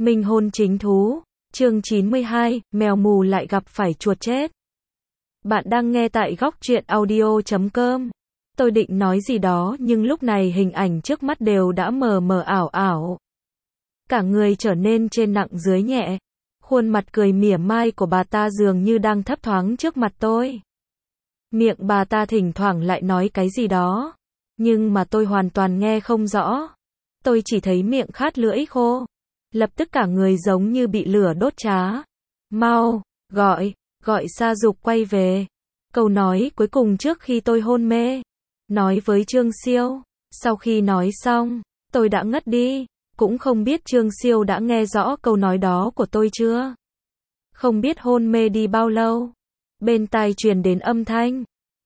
Minh hôn chính thú, chương 92, mèo mù lại gặp phải chuột chết. Bạn đang nghe tại góc truyện audio.com. Tôi định nói gì đó nhưng lúc này hình ảnh trước mắt đều đã mờ mờ ảo ảo. Cả người trở nên trên nặng dưới nhẹ. Khuôn mặt cười mỉa mai của bà ta dường như đang thấp thoáng trước mặt tôi. Miệng bà ta thỉnh thoảng lại nói cái gì đó. Nhưng mà tôi hoàn toàn nghe không rõ. Tôi chỉ thấy miệng khát lưỡi khô. Lập tức cả người giống như bị lửa đốt chá. Mau, gọi Sa Dục quay về. Câu nói cuối cùng trước khi tôi hôn mê. Nói với Trương Siêu. Sau khi nói xong, tôi đã ngất đi. Cũng không biết Trương Siêu đã nghe rõ câu nói đó của tôi chưa. Không biết hôn mê đi bao lâu. Bên tai truyền đến âm thanh.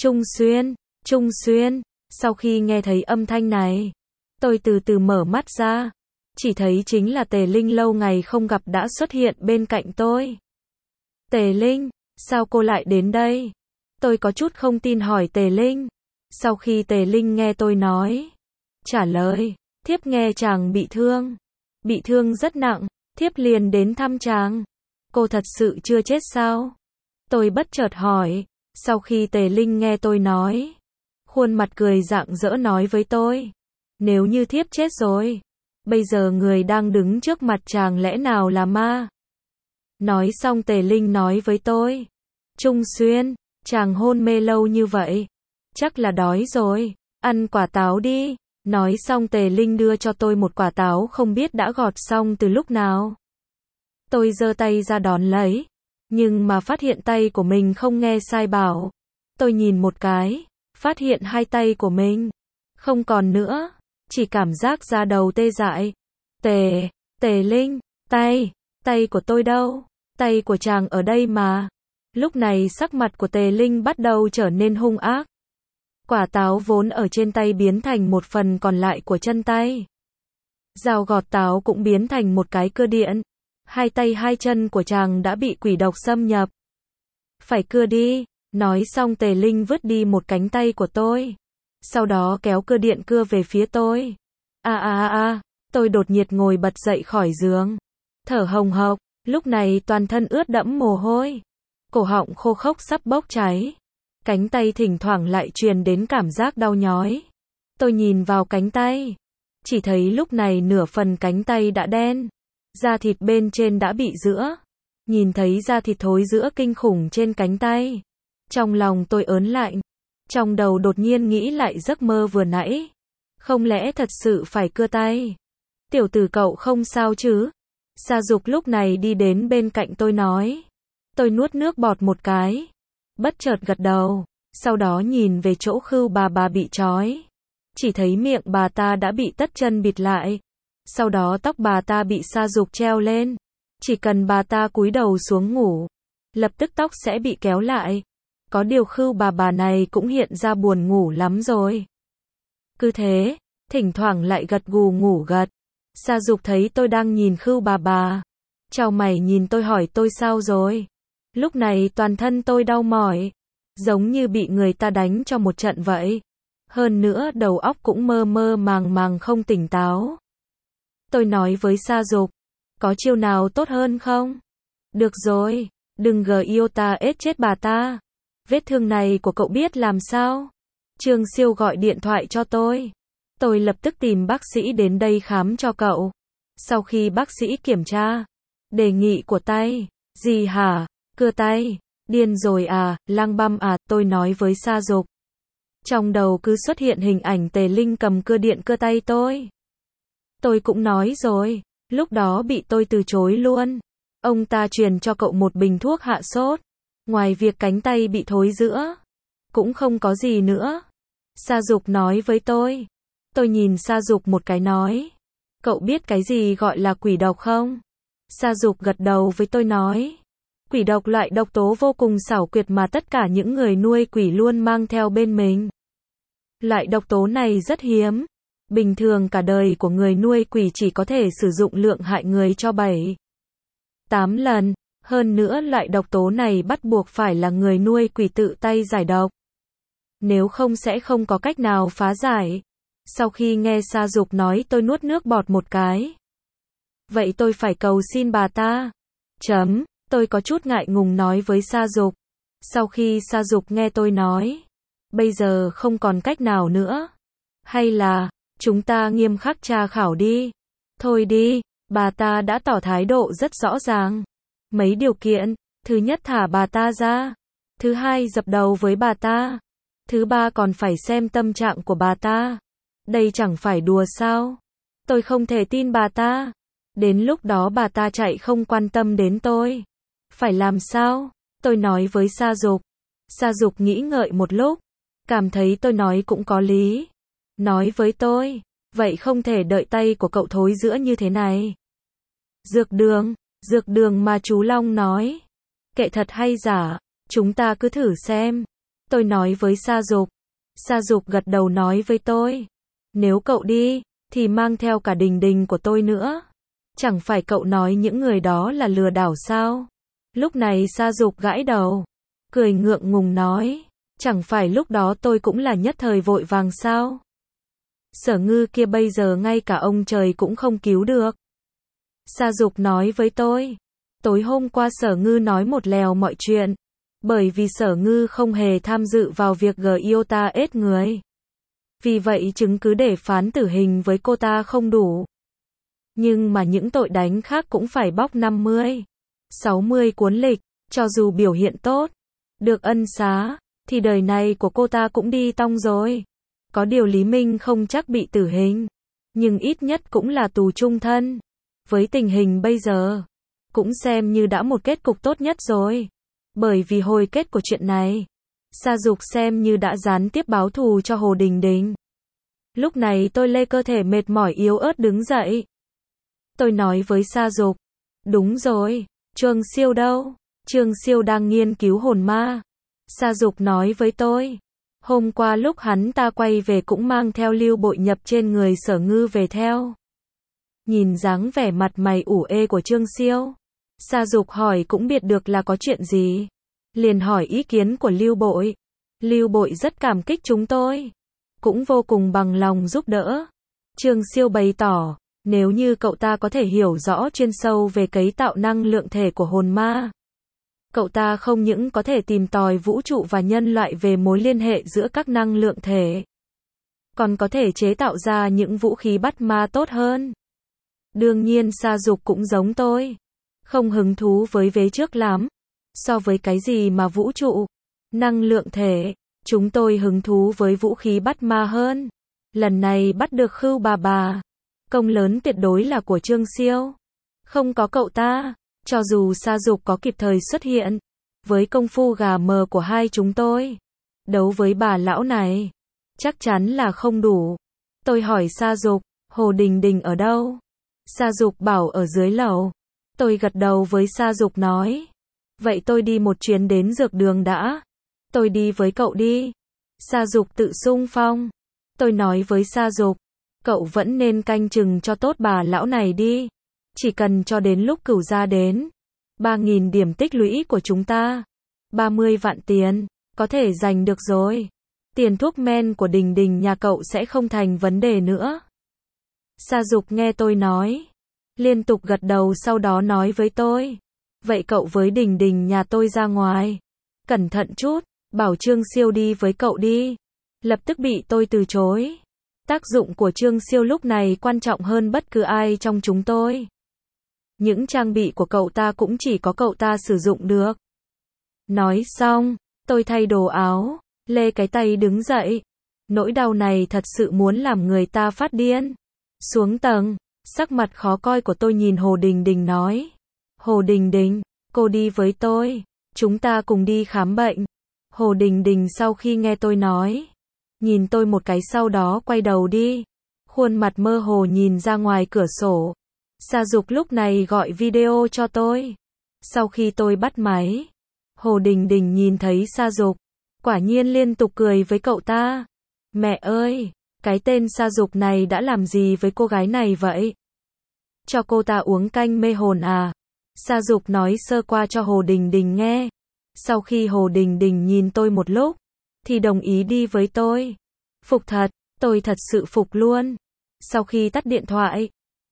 Trung Xuyên. Sau khi nghe thấy âm thanh này, tôi từ từ mở mắt ra. Chỉ thấy chính là Tề Linh lâu ngày không gặp đã xuất hiện bên cạnh tôi. Tề Linh, sao cô lại đến đây? Tôi có chút không tin hỏi Tề Linh. Sau khi Tề Linh nghe tôi nói, trả lời, thiếp nghe chàng bị thương rất nặng, thiếp liền đến thăm chàng. Cô thật sự chưa chết sao? Tôi bất chợt hỏi. Sau khi Tề Linh nghe tôi nói, khuôn mặt cười rạng rỡ nói với tôi, nếu như thiếp chết rồi, bây giờ người đang đứng trước mặt chàng lẽ nào là ma? Nói xong Tề Linh nói với tôi, Trung Xuyên, chàng hôn mê lâu như vậy, chắc là đói rồi, ăn quả táo đi. Nói xong Tề Linh đưa cho tôi một quả táo không biết đã gọt xong từ lúc nào. Tôi giơ tay ra đón lấy, nhưng mà phát hiện tay của mình không nghe sai bảo. Tôi nhìn một cái, phát hiện hai tay của mình không còn nữa, chỉ cảm giác da đầu tê dại. Tề Linh, tay của tôi đâu? Tay của chàng ở đây mà. Lúc này sắc mặt của Tề Linh bắt đầu trở nên hung ác. Quả táo vốn ở trên tay biến thành một phần còn lại của chân tay. Dao gọt táo cũng biến thành một cái cưa điện. Hai tay hai chân của chàng đã bị quỷ độc xâm nhập. Phải cưa đi. Nói xong Tề Linh vứt đi một cánh tay của tôi. Sau đó kéo cưa điện cưa về phía tôi. Tôi đột nhiệt ngồi bật dậy khỏi giường. Thở hồng hộc, lúc này toàn thân ướt đẫm mồ hôi. Cổ họng khô khốc sắp bốc cháy. Cánh tay thỉnh thoảng lại truyền đến cảm giác đau nhói. Tôi nhìn vào cánh tay. Chỉ thấy lúc này nửa phần cánh tay đã đen. Da thịt bên trên đã bị rữa. Nhìn thấy da thịt thối rữa kinh khủng trên cánh tay. Trong lòng tôi ớn lạnh. Trong đầu đột nhiên nghĩ lại giấc mơ vừa nãy. Không lẽ thật sự phải cưa tay? Tiểu tử cậu không sao chứ? Sa Dục lúc này đi đến bên cạnh tôi nói. Tôi nuốt nước bọt một cái. Bất chợt gật đầu. Sau đó nhìn về chỗ Khưu bà bị trói. Chỉ thấy miệng bà ta đã bị tất chân bịt lại. Sau đó tóc bà ta bị Sa Dục treo lên. Chỉ cần bà ta cúi đầu xuống ngủ, lập tức tóc sẽ bị kéo lại. Có điều Khưu bà này cũng hiện ra buồn ngủ lắm rồi. Cứ thế, thỉnh thoảng lại gật gù ngủ gật. Sa Dục thấy tôi đang nhìn Khưu bà. Chào mày nhìn tôi hỏi tôi sao rồi. Lúc này toàn thân tôi đau mỏi. Giống như bị người ta đánh cho một trận vậy. Hơn nữa đầu óc cũng mơ mơ màng không tỉnh táo. Tôi nói với Sa Dục, có chiêu nào tốt hơn không? Được rồi, đừng yêu ta ết chết bà ta. Vết thương này của cậu biết làm sao? Trương Siêu gọi điện thoại cho tôi. Tôi lập tức tìm bác sĩ đến đây khám cho cậu. Sau khi bác sĩ kiểm tra, đề nghị của tay, gì hả? Cưa tay, điên rồi à, lang băm à, tôi nói với Sa Dục. Trong đầu cứ xuất hiện hình ảnh Tề Linh cầm cưa điện cưa tay tôi. Tôi cũng nói rồi, lúc đó bị tôi từ chối luôn. Ông ta truyền cho cậu một bình thuốc hạ sốt. Ngoài việc cánh tay bị thối rữa, cũng không có gì nữa. Sa Dục nói với tôi. Tôi nhìn Sa Dục một cái nói. Cậu biết cái gì gọi là quỷ độc không? Sa Dục gật đầu với tôi nói. Quỷ độc loại độc tố vô cùng xảo quyệt mà tất cả những người nuôi quỷ luôn mang theo bên mình. Loại độc tố này rất hiếm. Bình thường cả đời của người nuôi quỷ chỉ có thể sử dụng lượng hại người cho 7-8 lần. Hơn nữa loại độc tố này bắt buộc phải là người nuôi quỷ tự tay giải độc. Nếu không sẽ không có cách nào phá giải. Sau khi nghe Sa Dục nói tôi nuốt nước bọt một cái. Vậy tôi phải cầu xin bà ta. Tôi có chút ngại ngùng nói với Sa Dục. Sau khi Sa Dục nghe tôi nói, bây giờ không còn cách nào nữa. Hay là, chúng ta nghiêm khắc tra khảo đi. Thôi đi, bà ta đã tỏ thái độ rất rõ ràng. Mấy điều kiện, thứ nhất thả bà ta ra. Thứ hai dập đầu với bà ta. Thứ ba còn phải xem tâm trạng của bà ta. Đây chẳng phải đùa sao? Tôi không thể tin bà ta. Đến lúc đó bà ta chạy không quan tâm đến tôi. Phải làm sao? Tôi nói với Sa Dục. Sa Dục nghĩ ngợi một lúc, cảm thấy tôi nói cũng có lý. Nói với tôi, vậy không thể đợi tay của cậu thối rữa như thế này. Dược đường mà chú Long nói. Kệ thật hay giả, chúng ta cứ thử xem. Tôi nói với Sa Dục. Sa Dục gật đầu nói với tôi. Nếu cậu đi, thì mang theo cả Đình Đình của tôi nữa. Chẳng phải cậu nói những người đó là lừa đảo sao? Lúc này Sa Dục gãi đầu, cười ngượng ngùng nói. Chẳng phải lúc đó tôi cũng là nhất thời vội vàng sao? Sở Ngư kia bây giờ ngay cả ông trời cũng không cứu được. Sa Dục nói với tôi. Tối hôm qua Sở Ngư nói một lèo mọi chuyện. Bởi vì Sở Ngư không hề tham dự vào việc Giota ết người. Vì vậy chứng cứ để phán tử hình với cô ta không đủ. Nhưng mà những tội đánh khác cũng phải bóc 50, 60 cuốn lịch, cho dù biểu hiện tốt, được ân xá, thì đời này của cô ta cũng đi tong rồi. Có điều Lý Minh không chắc bị tử hình, nhưng ít nhất cũng là tù chung thân. Với tình hình bây giờ, cũng xem như đã một kết cục tốt nhất rồi. Bởi vì hồi kết của chuyện này, Sa Dục xem như đã gián tiếp báo thù cho Hồ Đình Đình. Lúc này tôi lê cơ thể mệt mỏi yếu ớt đứng dậy. Tôi nói với Sa Dục. Đúng rồi, Trương Siêu đâu? Trương Siêu đang nghiên cứu hồn ma. Sa Dục nói với tôi. Hôm qua lúc hắn ta quay về cũng mang theo lưu bội nhập trên người Sở Ngư về theo. Nhìn dáng vẻ mặt mày ủ ê của Trương Siêu, Sa Dục hỏi cũng biết được là có chuyện gì. Liền hỏi ý kiến của Lưu Bội. Lưu Bội rất cảm kích chúng tôi, cũng vô cùng bằng lòng giúp đỡ. Trương Siêu bày tỏ, nếu như cậu ta có thể hiểu rõ chuyên sâu về cấy tạo năng lượng thể của hồn ma, cậu ta không những có thể tìm tòi vũ trụ và nhân loại về mối liên hệ giữa các năng lượng thể, còn có thể chế tạo ra những vũ khí bắt ma tốt hơn. Đương nhiên Sa Dục cũng giống tôi, không hứng thú với vế trước lắm. So với cái gì mà vũ trụ, năng lượng thể, chúng tôi hứng thú với vũ khí bắt ma hơn. Lần này bắt được Khưu bà, công lớn tuyệt đối là của Trương Siêu. Không có cậu ta, cho dù Sa Dục có kịp thời xuất hiện, với công phu gà mờ của hai chúng tôi, đấu với bà lão này, chắc chắn là không đủ. Tôi hỏi Sa Dục, Hồ Đình Đình ở đâu? Sa Dục bảo ở dưới lầu. Tôi gật đầu với Sa Dục nói. Vậy tôi đi một chuyến đến dược đường đã. Tôi đi với cậu đi. Sa Dục tự xung phong. Tôi nói với Sa Dục, cậu vẫn nên canh chừng cho tốt bà lão này đi. Chỉ cần cho đến lúc Cửu gia đến, 3.000 điểm tích lũy của chúng ta, 30 vạn tiền, có thể giành được rồi. Tiền thuốc men của Đình Đình nhà cậu sẽ không thành vấn đề nữa. Sa Dục nghe tôi nói, liên tục gật đầu, sau đó nói với tôi. Vậy cậu với Đình Đình nhà tôi ra ngoài. Cẩn thận chút, bảo Trương Siêu đi với cậu đi. Lập tức bị tôi từ chối. Tác dụng của Trương Siêu lúc này quan trọng hơn bất cứ ai trong chúng tôi. Những trang bị của cậu ta cũng chỉ có cậu ta sử dụng được. Nói xong, tôi thay đồ áo, lê cái tay đứng dậy. Nỗi đau này thật sự muốn làm người ta phát điên. Xuống tầng, sắc mặt khó coi của tôi nhìn Hồ Đình Đình nói. Hồ Đình Đình, cô đi với tôi, chúng ta cùng đi khám bệnh. Hồ Đình Đình sau khi nghe tôi nói, nhìn tôi một cái sau đó quay đầu đi. Khuôn mặt mơ hồ nhìn ra ngoài cửa sổ. Sa Dục lúc này gọi video cho tôi. Sau khi tôi bắt máy, Hồ Đình Đình nhìn thấy Sa Dục, quả nhiên liên tục cười với cậu ta. Mẹ ơi, cái tên Sa Dục này đã làm gì với cô gái này vậy? Cho cô ta uống canh mê hồn à? Sa Dục nói sơ qua cho Hồ Đình Đình nghe. Sau khi Hồ Đình Đình nhìn tôi một lúc, thì đồng ý đi với tôi. Phục thật, tôi thật sự phục luôn. Sau khi tắt điện thoại,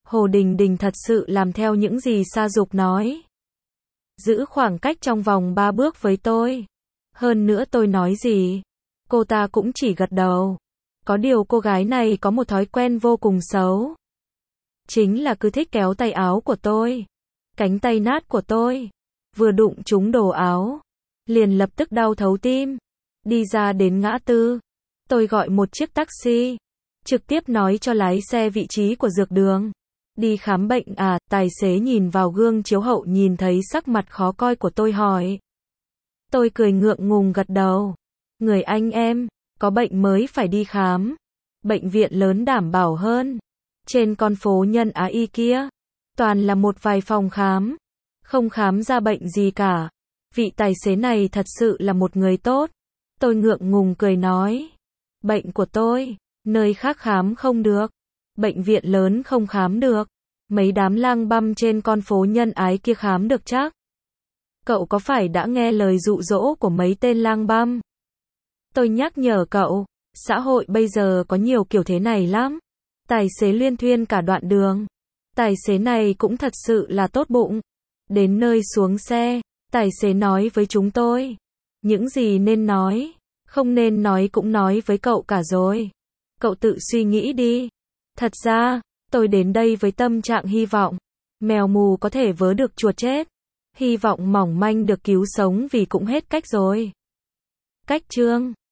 Hồ Đình Đình thật sự làm theo những gì Sa Dục nói. Giữ khoảng cách trong vòng 3 bước với tôi. Hơn nữa tôi nói gì, cô ta cũng chỉ gật đầu. Có điều cô gái này có một thói quen vô cùng xấu. Chính là cứ thích kéo tay áo của tôi. Cánh tay nát của tôi. Vừa đụng trúng đồ áo. Liền lập tức đau thấu tim. Đi ra đến ngã tư. Tôi gọi một chiếc taxi. Trực tiếp nói cho lái xe vị trí của dược đường. Đi khám bệnh à, tài xế nhìn vào gương chiếu hậu nhìn thấy sắc mặt khó coi của tôi hỏi. Tôi cười ngượng ngùng gật đầu. Người anh em, có bệnh mới phải đi khám. Bệnh viện lớn đảm bảo hơn. Trên con phố Nhân Á Y kia, toàn là một vài phòng khám. Không khám ra bệnh gì cả. Vị tài xế này thật sự là một người tốt. Tôi ngượng ngùng cười nói. Bệnh của tôi, nơi khác khám không được. Bệnh viện lớn không khám được. Mấy đám lang băm trên con phố Nhân Ái kia khám được chắc. Cậu có phải đã nghe lời dụ dỗ của mấy tên lang băm? Tôi nhắc nhở cậu, xã hội bây giờ có nhiều kiểu thế này lắm. Tài xế luyên thuyên cả đoạn đường. Tài xế này cũng thật sự là tốt bụng. Đến nơi xuống xe, tài xế nói với chúng tôi. Những gì nên nói, không nên nói cũng nói với cậu cả rồi. Cậu tự suy nghĩ đi. Thật ra, tôi đến đây với tâm trạng hy vọng. Mèo mù có thể vớ được chuột chết. Hy vọng mỏng manh được cứu sống vì cũng hết cách rồi. Cách chương